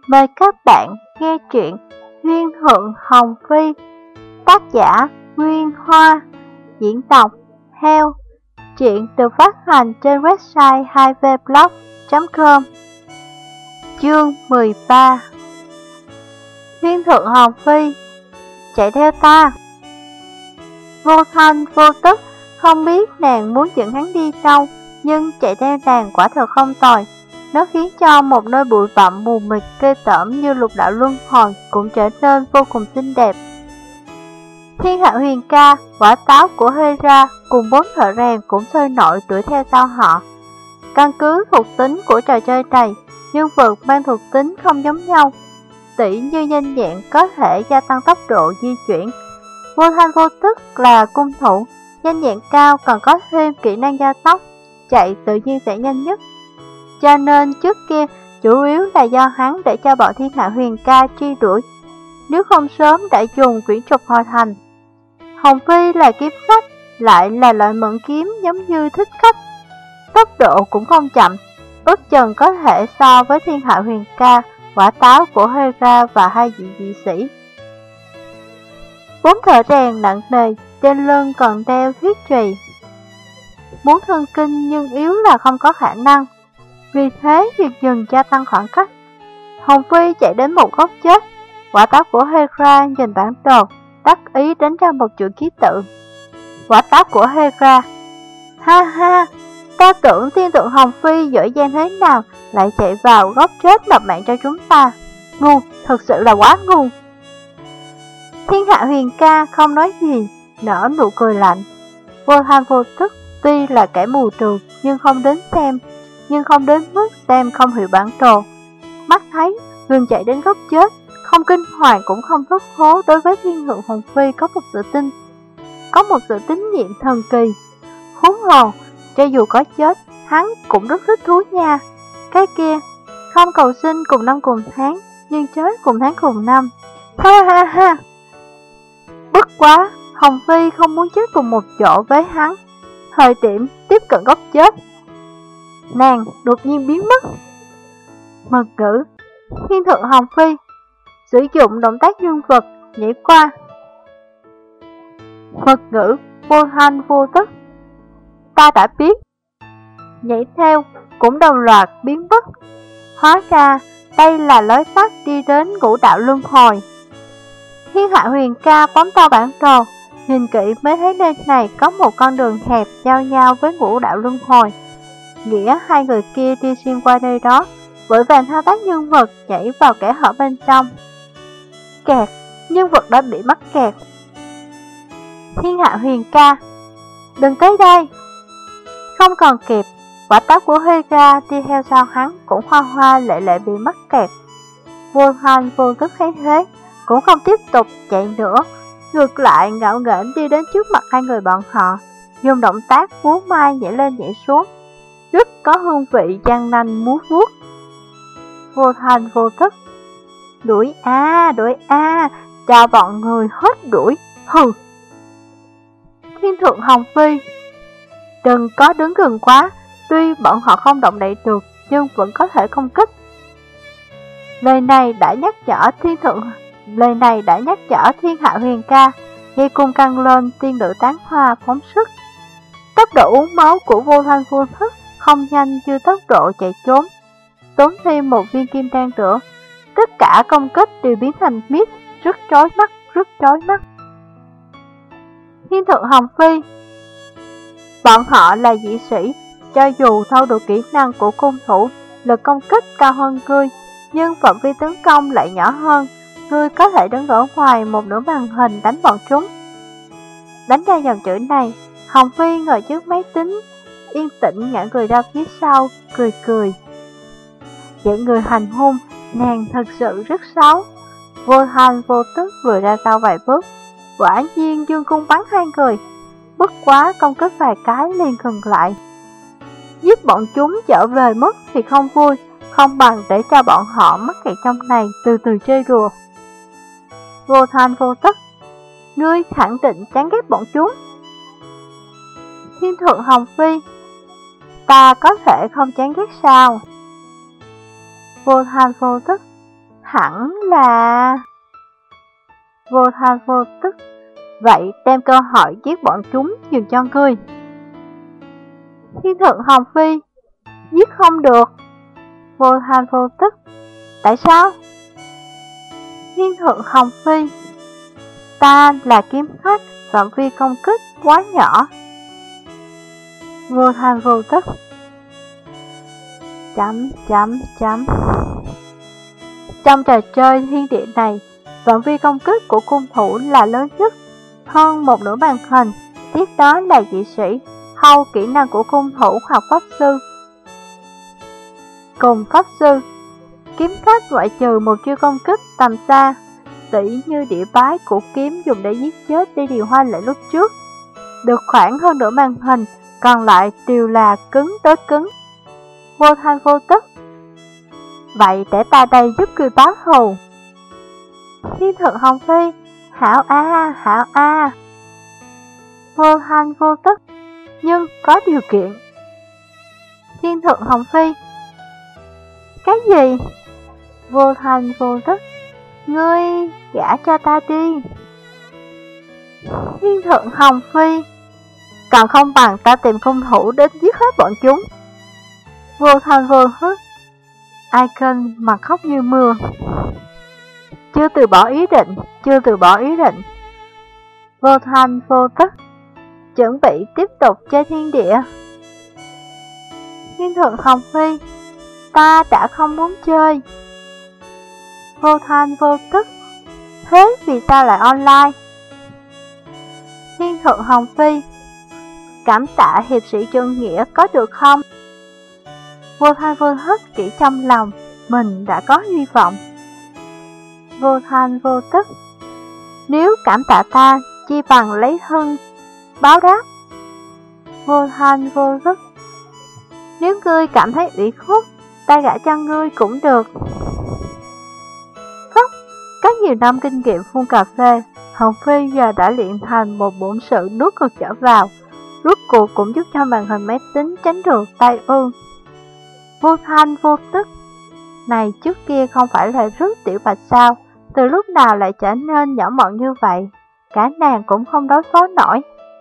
Mời các bạn nghe truyện Huyên Thượng Hồng Phi, tác giả Nguyên Hoa, diễn đọc Heo. Truyện được phát hành trên website 2vblog.com. Chương 13. Huyên Thượng Hồng Phi, chạy theo ta. Vô thanh vô tức, không biết nàng muốn dẫn hắn đi đâu, nhưng chạy theo nàng quả thật không tồi. Nó khiến cho một nơi bụi bặm mù mịt ghê tởm như lục đạo luân hồi cũng trở nên vô cùng xinh đẹp. Thiên hạ huyền ca, quả táo của Hera cùng 4 thợ rèn cũng sôi nổi đuổi theo sau họ. Căn cứ thuộc tính của trò chơi này, nhân vật mang thuộc tính không giống nhau. Tỷ như nhanh nhẹn có thể gia tăng tốc độ di chuyển, vô thanh vô tức là cung thủ, nhanh nhẹn cao còn có thêm kỹ năng gia tốc, chạy tự nhiên sẽ nhanh nhất. Cho nên trước kia chủ yếu là do hắn để cho bọn thiên hạ huyền ca truy đuổi, nếu không sớm đã dùng quyển trục hồi thành. Hồng Phi là kiếm khách, lại là loại mượn kiếm giống như thích khách, tốc độ cũng không chậm, ước chừng có thể so với thiên hạ huyền ca, quả táo của Hera và hai vị dị sĩ. 4 thợ rèn nặng nề, trên lưng còn đeo thiết trùy, muốn thân kinh nhưng yếu là không có khả năng. Vì thế việc dừng gia tăng khoảng cách. Hồng Phi chạy đến một góc chết, quả táo của Hera nhìn bản đồ, đắc ý đánh ra một chuỗi ký tự. Quả táo của Hera. Ha ha, ta tưởng thiên tượng Hồng Phi giỏi giang thế nào lại chạy vào góc chết nộp mạng cho chúng ta. Ngu, thật sự là quá ngu. Thiên hạ huyền ca không nói gì, nở nụ cười lạnh. Vô thanh vô tức, tuy là kẻ mù trừ nhưng không đến mức xem không hiểu bản đồ. Mắt thấy gần chạy đến góc chết, không kinh hoàng cũng không thất thố. Đối với thiên thượng Hồng Phi có một sự tín nhiệm thần kỳ. Huống hồ, cho dù có chết, hắn cũng rất thích thú nha. Cái kia, không cầu sinh cùng năm cùng tháng, nhưng chết cùng tháng cùng năm. Ha ha ha. Bất quá, Hồng Phi không muốn chết cùng một chỗ với hắn. Thời điểm tiếp cận góc chết, nàng đột nhiên biến mất. Mật ngữ. Thiên thượng Hồng Phi sử dụng động tác nhân vật nhảy qua. Mật ngữ vô thanh vô tức. Ta đã biết. Nhảy theo cũng đồng loạt biến mất. Hóa ra đây là lối tắt đi đến ngũ đạo luân hồi. Thiên hạ huyền ca bấm to bản đồ, nhìn kỹ mới thấy nơi này có một con đường hẹp giao nhau với ngũ đạo luân hồi. Nghĩa hai người kia đi xuyên qua nơi đó, vội vàng thao tác nhân vật nhảy vào kẽ hở bên trong. Kẹt, nhân vật đã bị mắc kẹt. Thiên hạ huyền ca, đừng tới đây. Không còn kịp, quả táo của Hera đi theo sau hắn cũng hoa hoa lệ lệ bị mắc kẹt. Vô thanh vô tức thấy thế, cũng không tiếp tục chạy nữa, ngược lại ngạo nghễ đi đến trước mặt hai người bọn họ, dùng động tác vuốt mai nhảy lên nhảy xuống, rất có hương vị răng nanh múa vuốt. Vô thanh vô thức. Đuổi a, cho bọn người hết đuổi, hừ. Thiên thượng Hồng Phi, đừng có đứng gần quá, tuy bọn họ không động đậy được, nhưng vẫn có thể công kích. Lời này đã nhắc nhở thiên hạ huyền ca, dây cung căng lên, tiên nữ tán hoa phóng sức. Tốc độ uống máu của vô thanh vô thức không nhanh như tốc độ chạy trốn. Tốn thêm một viên kim đan nữa, tất cả công kích đều biến thành mít, rất chói mắt. Thiên thượng Hồng Phi, bọn họ là dị sĩ, cho dù thâu được kỹ năng của cung thủ, lực công kích cao hơn ngươi, nhưng phạm vi tấn công lại nhỏ hơn. Ngươi có thể đứng ở ngoài một nửa màn hình đánh bọn chúng. Đánh ra dòng chữ này, Hồng Phi ngồi trước máy tính, yên tĩnh ngã người ra phía sau, cười. Vậy người hành hung, nàng thật sự rất xấu. Vô thanh vô tức vừa ra sau vài bước, quả nhiên dương cung bắn hai người. Bất quá công kích vài cái liền ngừng lại. Giết bọn chúng trở về mất thì không vui, không bằng để cho bọn họ mắc kẹt trong này từ từ chơi đùa. Vô thanh vô tức, ngươi khẳng định chán ghét bọn chúng. Thiên thượng Hồng Phi, ta có thể không chán ghét sao? Vô thanh vô tức, hẳn là... Vô thanh vô tức, vậy đem cơ hội giết bọn chúng nhường cho ngươi. Thiên thượng Hồng Phi, giết không được. Vô thanh vô tức, tại sao? Thiên thượng Hồng Phi, ta là kiếm khách, phạm vi công kích quá nhỏ. Vô thanh vô tức, chấm. Trong trò chơi thiên địa này, phạm vi công kích của cung thủ là lớn nhất, hơn một nửa màn hình, tiếp đó là dị sĩ, hầu kỹ năng của cung thủ hoặc pháp sư. Cùng pháp sư, kiếm khách ngoại trừ một chiêu công kích tầm xa, tỉ như địa bái của kiếm dùng để giết chết đi điều hoa lệ lúc trước, được khoảng hơn nửa màn hình, còn lại đều là cứng tới cứng. Vô thanh vô tức, vậy để ta đây giúp ngươi báo thù. Thiên thượng Hồng Phi, hảo a. Vô thanh vô tức, nhưng có điều kiện. Thiên thượng Hồng Phi, cái gì? Vô thanh vô tức, ngươi gả cho ta đi. Thiên thượng Hồng Phi, còn không bằng ta tìm cung thủ đến giết hết bọn chúng. Vô thanh vô tức, Icon mặt khóc như mưa. Chưa từ bỏ ý định. Vô thanh vô tức, chuẩn bị tiếp tục chơi thiên địa. Thiên thượng Hồng Phi, ta đã không muốn chơi. Vô thanh vô tức, thế vì sao lại online? Thiên thượng Hồng Phi, cảm tạ hiệp sĩ Trương Nghĩa có được không? Vô thanh vô tức nghĩ trong lòng, mình đã có hy vọng. Vô thanh vô tức, nếu cảm tạ ta, chi bằng lấy thân báo đáp. Vô thanh vô tức, nếu ngươi cảm thấy ủy khuất, ta gả cho ngươi cũng được. Phốc, có nhiều năm kinh nghiệm phun cà phê, Hồng Phi giờ đã luyện thành một bổn sự nuốt ngược trở vào, rốt cuộc cũng giúp cho màn hình máy tính tránh được tai ương. Vô thanh vô tức, này trước kia không phải là rất tiểu bạch sao, từ lúc nào lại trở nên nhỏ mọn như vậy, cả nàng cũng không đối phó nổi.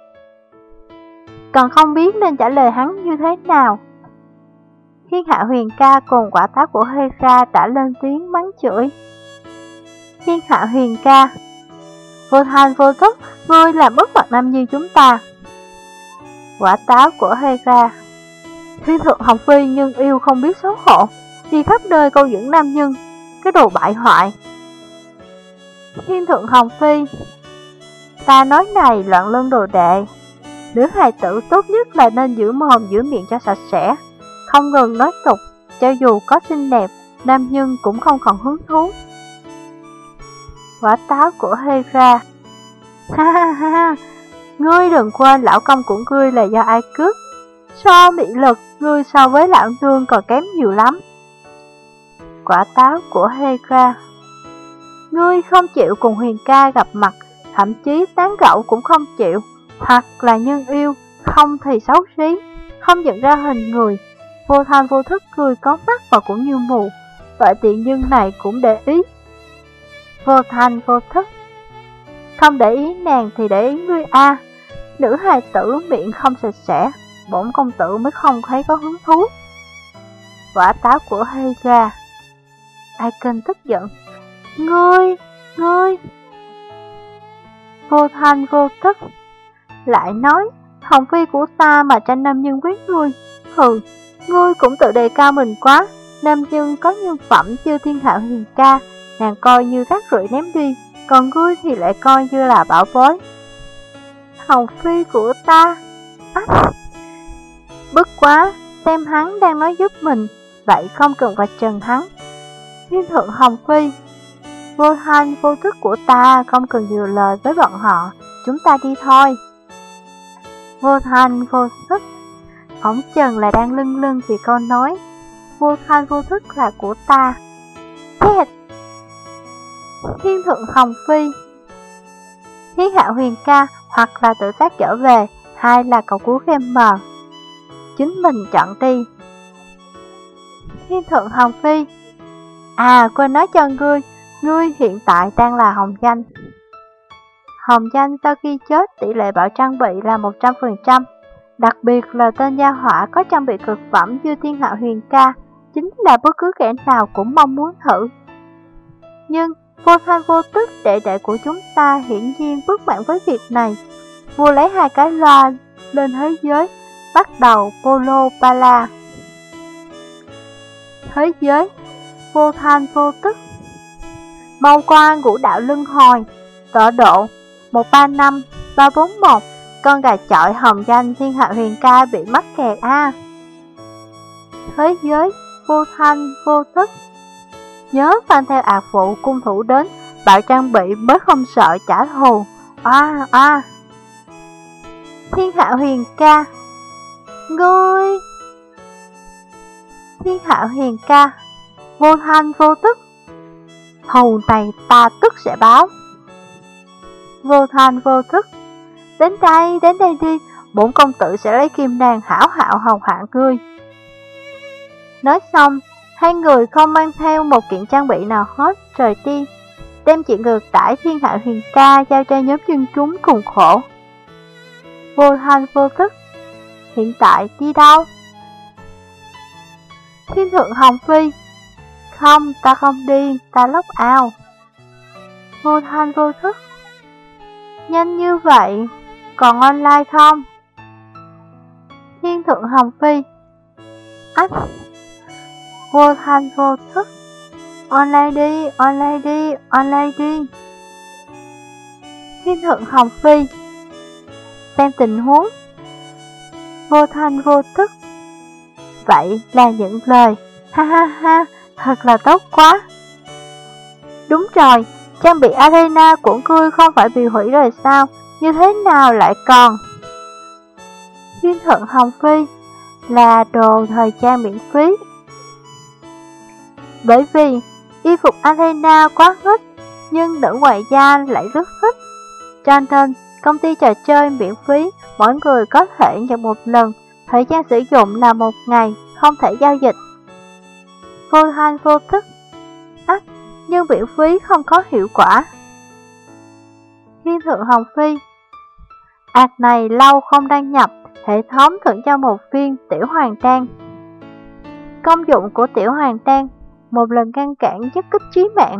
Còn không biết nên trả lời hắn như thế nào. Thiên Hạ Huyền Ca cùng quả táo của Hera đã lên tiếng mắng chửi. Thiên Hạ Huyền Ca, vô thanh vô tức, ngươi làm mất mặt nam nhi chúng ta. Quả táo của Hera, Thiên thượng Hồng Phi nhưng yêu không biết xấu hổ, đi khắp nơi câu dẫn nam nhân, cái đồ bại hoại. Thiên thượng Hồng Phi, ta nói này loạn lân đồ đệ, nữ hài tử tốt nhất là nên giữ mồm giữ miệng cho sạch sẽ, không ngừng nói tục, cho dù có xinh đẹp, nam nhân cũng không còn hứng thú. Quả táo của Hera, ha, ngươi đừng quên lão công của ngươi là do ai cướp, so mỹ lực, ngươi so với lão nương còn kém nhiều lắm. Quả táo của Hera, ngươi không chịu cùng Huyền Ca gặp mặt, thậm chí tán gẫu cũng không chịu, hoặc là nhân yêu, không thì xấu xí, không nhận ra hình người, vô thanh vô thức cười có mắt và cũng như mù, vậy tiện nhân này cũng để ý. Vô thanh vô thức, không để ý nàng thì để ý ngươi a. Nữ hài tử miệng không sạch sẽ, bổn công tử mới không thấy có hứng thú. Quả táo của Hera, Icon tức giận, ngươi, vô thanh vô tức, lại nói, Hồng Phi của ta mà tranh nam nhân với ngươi, hừ, ngươi cũng tự đề cao mình quá, nam nhân có nhân phẩm như Thiên Hạ Huyền Ca, nàng coi như rác rưởi ném đi, còn ngươi thì lại coi như là bảo bối. Hồng Phi của ta, bất quá, xem hắn đang nói giúp mình, vậy không cần vạch trần hắn. Thiên thượng Hồng Phi, vô thanh vô thức của ta, không cần nhiều lời với bọn họ, chúng ta đi thôi. Vô thanh vô thức, phỏng chừng là đang lưng vì câu nói, vô thanh vô thức là của ta. Chết! Thiên thượng Hồng Phi, Thiên Hạ Huyền Ca hoặc là tự tác trở về, hay là cầu cứu game mờ. Chính mình chọn đi. Thiên thượng Hồng Phi, À, quên nói cho ngươi hiện tại đang là hồng danh. Hồng danh sau khi chết tỷ lệ bảo trang bị là 100%, đặc biệt là tên gia hỏa có trang bị cực phẩm như Thiên Hạo Huyền Ca, chính là bất cứ kẻ nào cũng mong muốn thử. Nhưng vô thanh vô tức đệ đệ của chúng ta hiển nhiên bất mãn với việc này. Vua lấy 2 cái loa lên thế giới, bắt đầu Polo Pala. Thế giới vô thanh vô tức. Mau qua ngũ đạo luân hồi, tọa độ 135341, con gà chọi hồng danh Thiên Hạo Huyền Ca bị mắc kẹt a. Thế giới vô thanh vô tức. Nhớ mang theo ạc phụ cung thủ đến, bảo trang bị mới không sợ trả thù. Thiên Hạo Huyền Ca, ngươi. Thiên Hạo Huyền Ca, vô thanh vô tức. Thù này ta tức sẽ báo. Vô thanh vô tức. Đến đây đi, bổn công tử sẽ lấy kim đàn hảo hảo hầu hạ ngươi. Nói xong, hai người không mang theo một kiện trang bị nào hết rời đi, đem chuyện ngược đãi Thiên Hạo Huyền Ca giao cho nhóm dân chúng cùng khổ. Vô thanh vô tức, hiện tại đi đâu? Thiên thượng Hồng Phi, không, ta không đi, ta lốc ao. Vô thanh vô tức, nhanh như vậy, còn online không? Thiên thượng Hồng Phi, ách. Vô thanh vô tức, online đi. Thiên thượng Hồng Phi, xem tình huống. Vô thanh vô tức, vậy là những lời, ha, thật là tốt quá. Đúng rồi, trang bị arena của ngươi không phải bị hủy rồi sao, như thế nào lại còn? Thiên thượng Hồng Phi, là đồ thời trang miễn phí. Bởi vì y phục arena quá thích, nhưng nữ ngoại gia lại rất thích, cho nên công ty trò chơi miễn phí mỗi người có thể nhận một lần, thời gian sử dụng là 1 ngày, không thể giao dịch. Vô thanh vô tức, nhưng miễn phí không có hiệu quả. Thiên thượng Hồng Phi, này lâu không đăng nhập, hệ thống thưởng cho một viên tiểu hoàng đan. Công dụng của tiểu hoàng đan, một lần ngăn cản nhất kích chí mạng.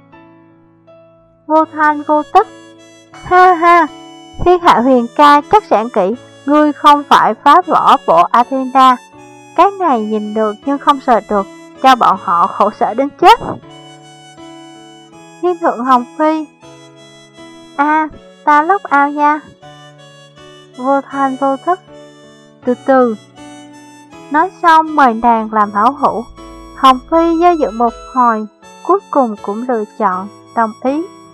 Vô thanh vô tức, ha, Thiên Hạo Huyền Ca chắc giảng kỹ, ngươi không phải phá vỡ bộ Athena. Cái này nhìn được nhưng không sờ được, cho bọn họ khổ sở đến chết. Thiên thượng Hồng Phi, ta lốc ao nha. Vô thanh vô tức, từ từ. Nói xong mời nàng làm hảo hữu. Hồng Phi do dự một hồi, cuối cùng cũng lựa chọn đồng ý.